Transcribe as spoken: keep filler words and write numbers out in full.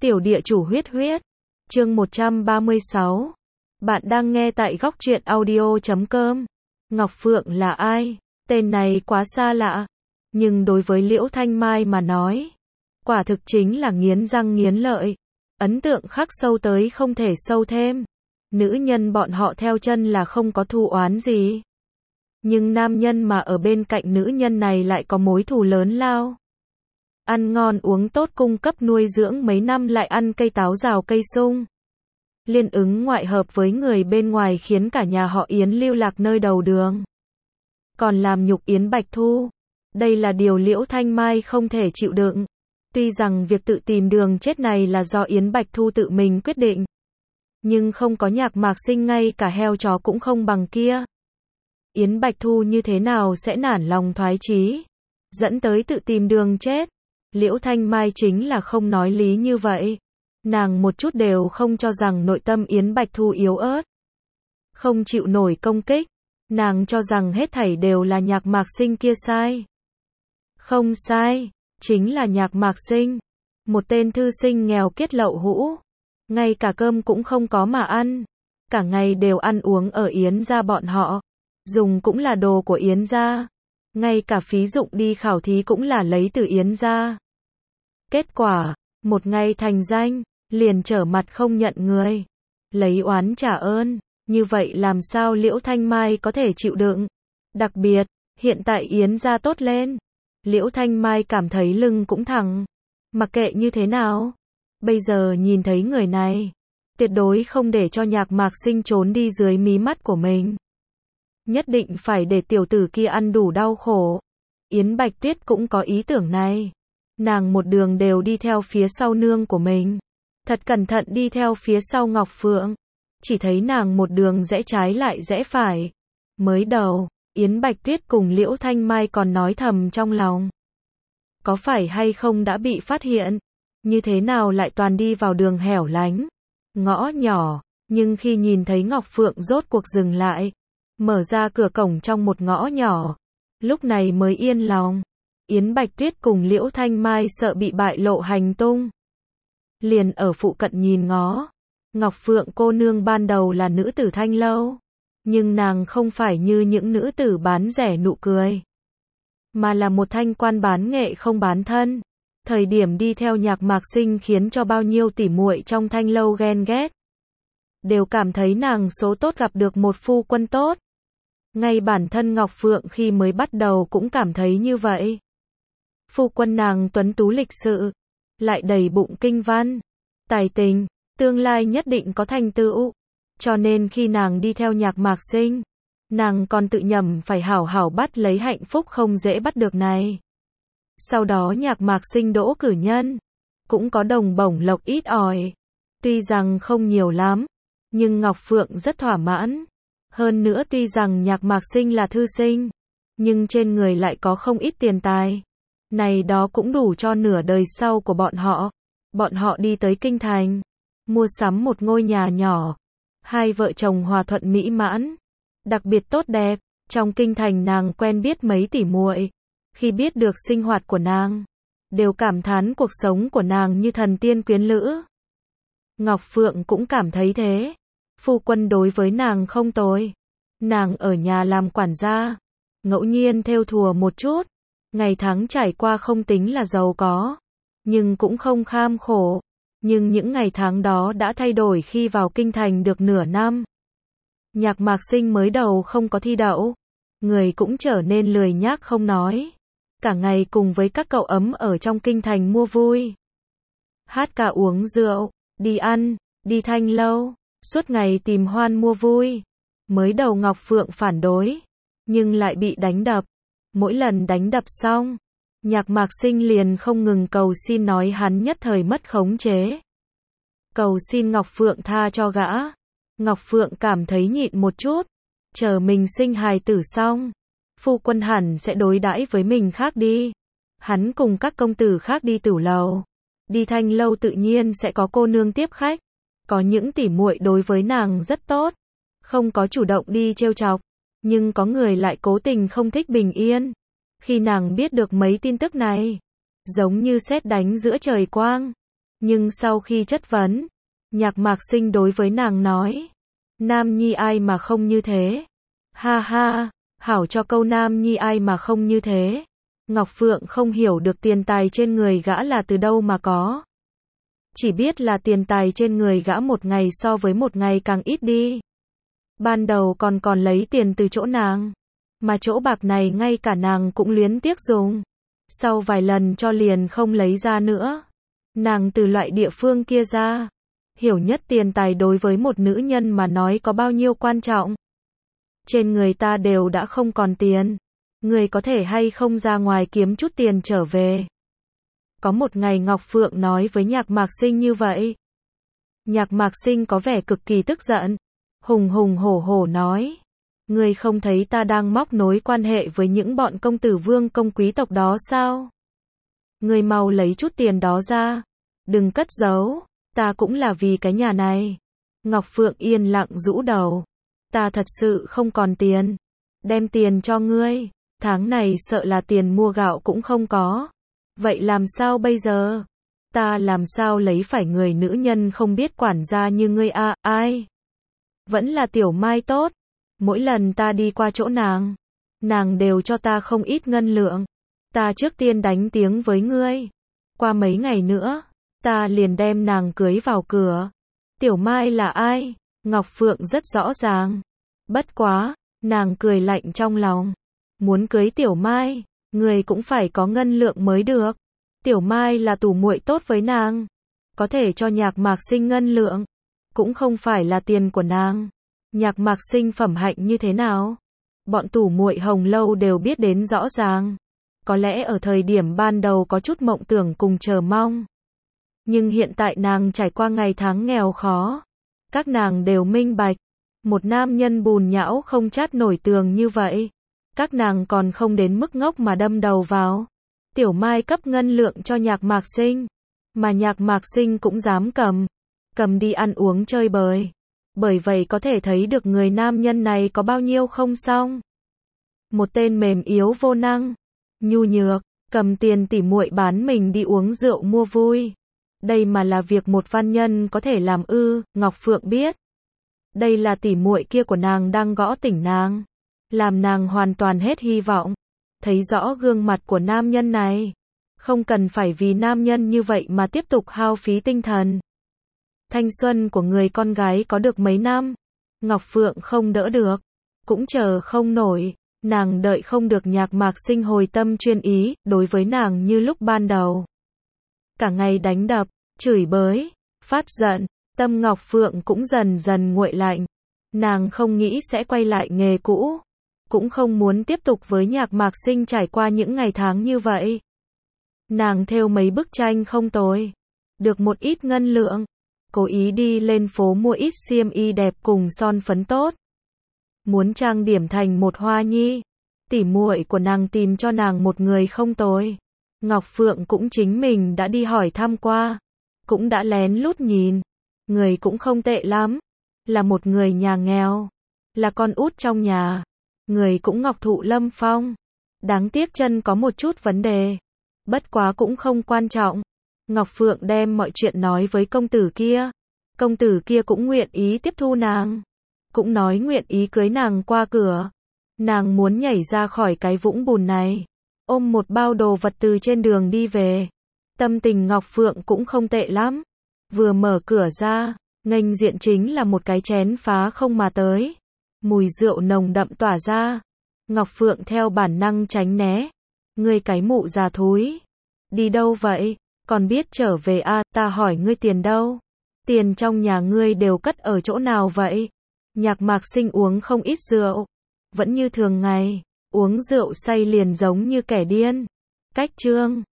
Tiểu địa chủ huyết huyết. Chương một trăm ba mươi sáu. Bạn đang nghe tại góc truyện audio chấm com. Ngọc Phượng là ai? Tên này quá xa lạ. Nhưng đối với Liễu Thanh Mai mà nói, quả thực chính là nghiến răng nghiến lợi. Ấn tượng khắc sâu tới không thể sâu thêm. Nữ nhân bọn họ theo chân là không có thù oán gì. Nhưng nam nhân mà ở bên cạnh nữ nhân này lại có mối thù lớn lao. Ăn ngon uống tốt cung cấp nuôi dưỡng mấy năm lại ăn cây táo rào cây sung. Liên ứng ngoại hợp với người bên ngoài khiến cả nhà họ Yến lưu lạc nơi đầu đường. Còn làm nhục Yến Bạch Thu. Đây là điều Liễu Thanh Mai không thể chịu đựng. Tuy rằng việc tự tìm đường chết này là do Yến Bạch Thu tự mình quyết định. Nhưng không có Nhạc Mạc Sinh ngay cả heo chó cũng không bằng kia. Yến Bạch Thu như thế nào sẽ nản lòng thoái chí, dẫn tới tự tìm đường chết. Liễu Thanh Mai chính là không nói lý như vậy. Nàng một chút đều không cho rằng nội tâm Yến Bạch Thu yếu ớt, không chịu nổi công kích. Nàng cho rằng hết thảy đều là Nhạc Mạc Sinh kia sai. Không sai, chính là Nhạc Mạc Sinh. Một tên thư sinh nghèo kiết lậu hũ. Ngay cả cơm cũng không có mà ăn. Cả ngày đều ăn uống ở Yến gia bọn họ. Dùng cũng là đồ của Yến gia. Ngay cả phí dụng đi khảo thí cũng là lấy từ Yến gia. Kết quả, một ngày thành danh, liền trở mặt không nhận người. Lấy oán trả ơn, như vậy làm sao Liễu Thanh Mai có thể chịu đựng? Đặc biệt, hiện tại Yến gia tốt lên. Liễu Thanh Mai cảm thấy lưng cũng thẳng. Mặc kệ như thế nào, bây giờ nhìn thấy người này, tuyệt đối không để cho Nhạc Mạc Sinh trốn đi dưới mí mắt của mình. Nhất định phải để tiểu tử kia ăn đủ đau khổ. Yến Bạch Tuyết cũng có ý tưởng này. Nàng một đường đều đi theo phía sau nương của mình. Thật cẩn thận đi theo phía sau Ngọc Phượng. Chỉ thấy nàng một đường rẽ trái lại rẽ phải. Mới đầu, Yến Bạch Tuyết cùng Liễu Thanh Mai còn nói thầm trong lòng. Có phải hay không đã bị phát hiện? Như thế nào lại toàn đi vào đường hẻo lánh, ngõ nhỏ. Nhưng khi nhìn thấy Ngọc Phượng rốt cuộc dừng lại, mở ra cửa cổng trong một ngõ nhỏ, lúc này mới yên lòng. Yến Bạch Tuyết cùng Liễu Thanh Mai sợ bị bại lộ hành tung, liền ở phụ cận nhìn ngó. Ngọc Phượng cô nương ban đầu là nữ tử thanh lâu, nhưng nàng không phải như những nữ tử bán rẻ nụ cười, mà là một thanh quan bán nghệ không bán thân. Thời điểm đi theo Nhạc Mạc Sinh khiến cho bao nhiêu tỉ muội trong thanh lâu ghen ghét, đều cảm thấy nàng số tốt gặp được một phu quân tốt. Ngay bản thân Ngọc Phượng khi mới bắt đầu cũng cảm thấy như vậy. Phu quân nàng tuấn tú lịch sự, lại đầy bụng kinh văn, tài tình, tương lai nhất định có thành tựu. Cho nên khi nàng đi theo Nhạc Mạc Sinh, nàng còn tự nhẩm phải hảo hảo bắt lấy hạnh phúc không dễ bắt được này. Sau đó Nhạc Mạc Sinh đỗ cử nhân, cũng có đồng bổng lộc ít ỏi. Tuy rằng không nhiều lắm, nhưng Ngọc Phượng rất thỏa mãn. Hơn nữa tuy rằng Nhạc Mạc Sinh là thư sinh, nhưng trên người lại có không ít tiền tài. Này đó cũng đủ cho nửa đời sau của bọn họ. Bọn họ đi tới kinh thành, mua sắm một ngôi nhà nhỏ. Hai vợ chồng hòa thuận mỹ mãn, đặc biệt tốt đẹp. Trong kinh thành nàng quen biết mấy tỷ muội. Khi biết được sinh hoạt của nàng, đều cảm thán cuộc sống của nàng như thần tiên quyến lữ. Ngọc Phượng cũng cảm thấy thế. Phu quân đối với nàng không tồi. Nàng ở nhà làm quản gia, ngẫu nhiên thêu thùa một chút. Ngày tháng trải qua không tính là giàu có, nhưng cũng không kham khổ. Nhưng những ngày tháng đó đã thay đổi khi vào kinh thành được nửa năm. Nhạc Mạc Sinh mới đầu không có thi đậu, người cũng trở nên lười nhác không nói. Cả ngày cùng với các cậu ấm ở trong kinh thành mua vui. Hát ca uống rượu, đi ăn, đi thanh lâu, suốt ngày tìm hoan mua vui. Mới đầu Ngọc Phượng phản đối, nhưng lại bị đánh đập. Mỗi lần đánh đập xong, Nhạc Mạc Sinh liền không ngừng cầu xin nói hắn nhất thời mất khống chế. Cầu xin Ngọc Phượng tha cho gã. Ngọc Phượng cảm thấy nhịn một chút, chờ mình sinh hài tử xong, phu quân hẳn sẽ đối đãi với mình khác đi. Hắn cùng các công tử khác đi tửu lầu, đi thanh lâu tự nhiên sẽ có cô nương tiếp khách. Có những tỉ muội đối với nàng rất tốt, không có chủ động đi trêu chọc, nhưng có người lại cố tình không thích bình yên. Khi nàng biết được mấy tin tức này, giống như sét đánh giữa trời quang, Nhưng sau khi chất vấn, Nhạc Mạc Sinh đối với nàng nói, Nam Nhi ai mà không như thế? Ha ha, hảo cho câu Nam Nhi ai mà không như thế. Ngọc Phượng không hiểu được tiền tài trên người gã là từ đâu mà có. Chỉ biết là tiền tài trên người gã một ngày so với một ngày càng ít đi. Ban đầu còn còn lấy tiền từ chỗ nàng, mà chỗ bạc này ngay cả nàng cũng luyến tiếc dùng. Sau vài lần cho liền không lấy ra nữa. Nàng từ loại địa phương kia ra, hiểu nhất tiền tài đối với một nữ nhân mà nói có bao nhiêu quan trọng. Trên người ta đều đã không còn tiền, người có thể hay không ra ngoài kiếm chút tiền trở về. Có một ngày Ngọc Phượng nói với Nhạc Mạc Sinh như vậy. Nhạc Mạc Sinh có vẻ cực kỳ tức giận, hùng hùng hổ hổ nói, ngươi không thấy ta đang móc nối quan hệ với những bọn công tử vương công quý tộc đó sao? Ngươi mau lấy chút tiền đó ra, đừng cất giấu, ta cũng là vì cái nhà này. Ngọc Phượng yên lặng rũ đầu, ta thật sự không còn tiền, đem tiền cho ngươi, tháng này sợ là tiền mua gạo cũng không có. Vậy làm sao bây giờ? Ta làm sao lấy phải người nữ nhân không biết quản gia như ngươi à, ai? Vẫn là Tiểu Mai tốt, mỗi lần ta đi qua chỗ nàng, nàng đều cho ta không ít ngân lượng. Ta trước tiên đánh tiếng với ngươi, qua mấy ngày nữa, ta liền đem nàng cưới vào cửa. Tiểu Mai là ai? Ngọc Phượng rất rõ ràng. Bất quá, nàng cười lạnh trong lòng. Muốn cưới Tiểu Mai, người cũng phải có ngân lượng mới được. Tiểu Mai là tủ muội tốt với nàng, có thể cho Nhạc Mạc Sinh ngân lượng, cũng không phải là tiền của nàng. Nhạc Mạc Sinh phẩm hạnh như thế nào? Bọn tủ muội Hồng Lâu đều biết đến rõ ràng. Có lẽ ở thời điểm ban đầu có chút mộng tưởng cùng chờ mong. Nhưng hiện tại nàng trải qua ngày tháng nghèo khó. Các nàng đều minh bạch. Một nam nhân bùn nhão không chát nổi tường như vậy. Các nàng còn không đến mức ngốc mà đâm đầu vào. Tiểu Mai cấp ngân lượng cho Nhạc Mạc Sinh. Mà Nhạc Mạc Sinh cũng dám cầm. Cầm đi ăn uống chơi bời. Bởi vậy có thể thấy được người nam nhân này có bao nhiêu không xong. Một tên mềm yếu vô năng, nhu nhược, cầm tiền tỉ muội bán mình đi uống rượu mua vui. Đây mà là việc một văn nhân có thể làm ư? Ngọc Phượng biết. Đây là tỉ muội kia của nàng đang gõ tỉnh nàng, làm nàng hoàn toàn hết hy vọng. Thấy rõ gương mặt của nam nhân này, không cần phải vì nam nhân như vậy mà tiếp tục hao phí tinh thần. Thanh xuân của người con gái có được mấy năm, Ngọc Phượng không đỡ được, cũng chờ không nổi. Nàng đợi không được Nhạc Mạc Sinh hồi tâm chuyên ý, đối với nàng như lúc ban đầu. Cả ngày đánh đập, chửi bới, phát giận, tâm Ngọc Phượng cũng dần dần nguội lạnh. Nàng không nghĩ sẽ quay lại nghề cũ, cũng không muốn tiếp tục với Nhạc Mạc Sinh trải qua những ngày tháng như vậy. Nàng thêu mấy bức tranh không tồi, được một ít ngân lượng, cố ý đi lên phố mua ít xiêm y đẹp cùng son phấn tốt. Muốn trang điểm thành một hoa nhi. Tỉ muội của nàng tìm cho nàng một người không tồi. Ngọc Phượng cũng chính mình đã đi hỏi thăm qua, cũng đã lén lút nhìn. Người cũng không tệ lắm, là một người nhà nghèo, là con út trong nhà. Người cũng ngọc thụ lâm phong. Đáng tiếc chân có một chút vấn đề, bất quá cũng không quan trọng. Ngọc Phượng đem mọi chuyện nói với công tử kia. Công tử kia cũng nguyện ý tiếp thu nàng, cũng nói nguyện ý cưới nàng qua cửa. Nàng muốn nhảy ra khỏi cái vũng bùn này, ôm một bao đồ vật từ trên đường đi về. Tâm tình Ngọc Phượng cũng không tệ lắm. Vừa mở cửa ra, nghênh diện chính là một cái chén phá không mà tới. Mùi rượu nồng đậm tỏa ra. Ngọc Phượng theo bản năng tránh né. Ngươi cái mụ già thúi, đi đâu vậy? Còn biết trở về à? Ta hỏi ngươi tiền đâu? Tiền trong nhà ngươi đều cất ở chỗ nào vậy? Nhạc Mạc Sinh uống không ít rượu, vẫn như thường ngày, uống rượu say liền giống như kẻ điên. Cách chương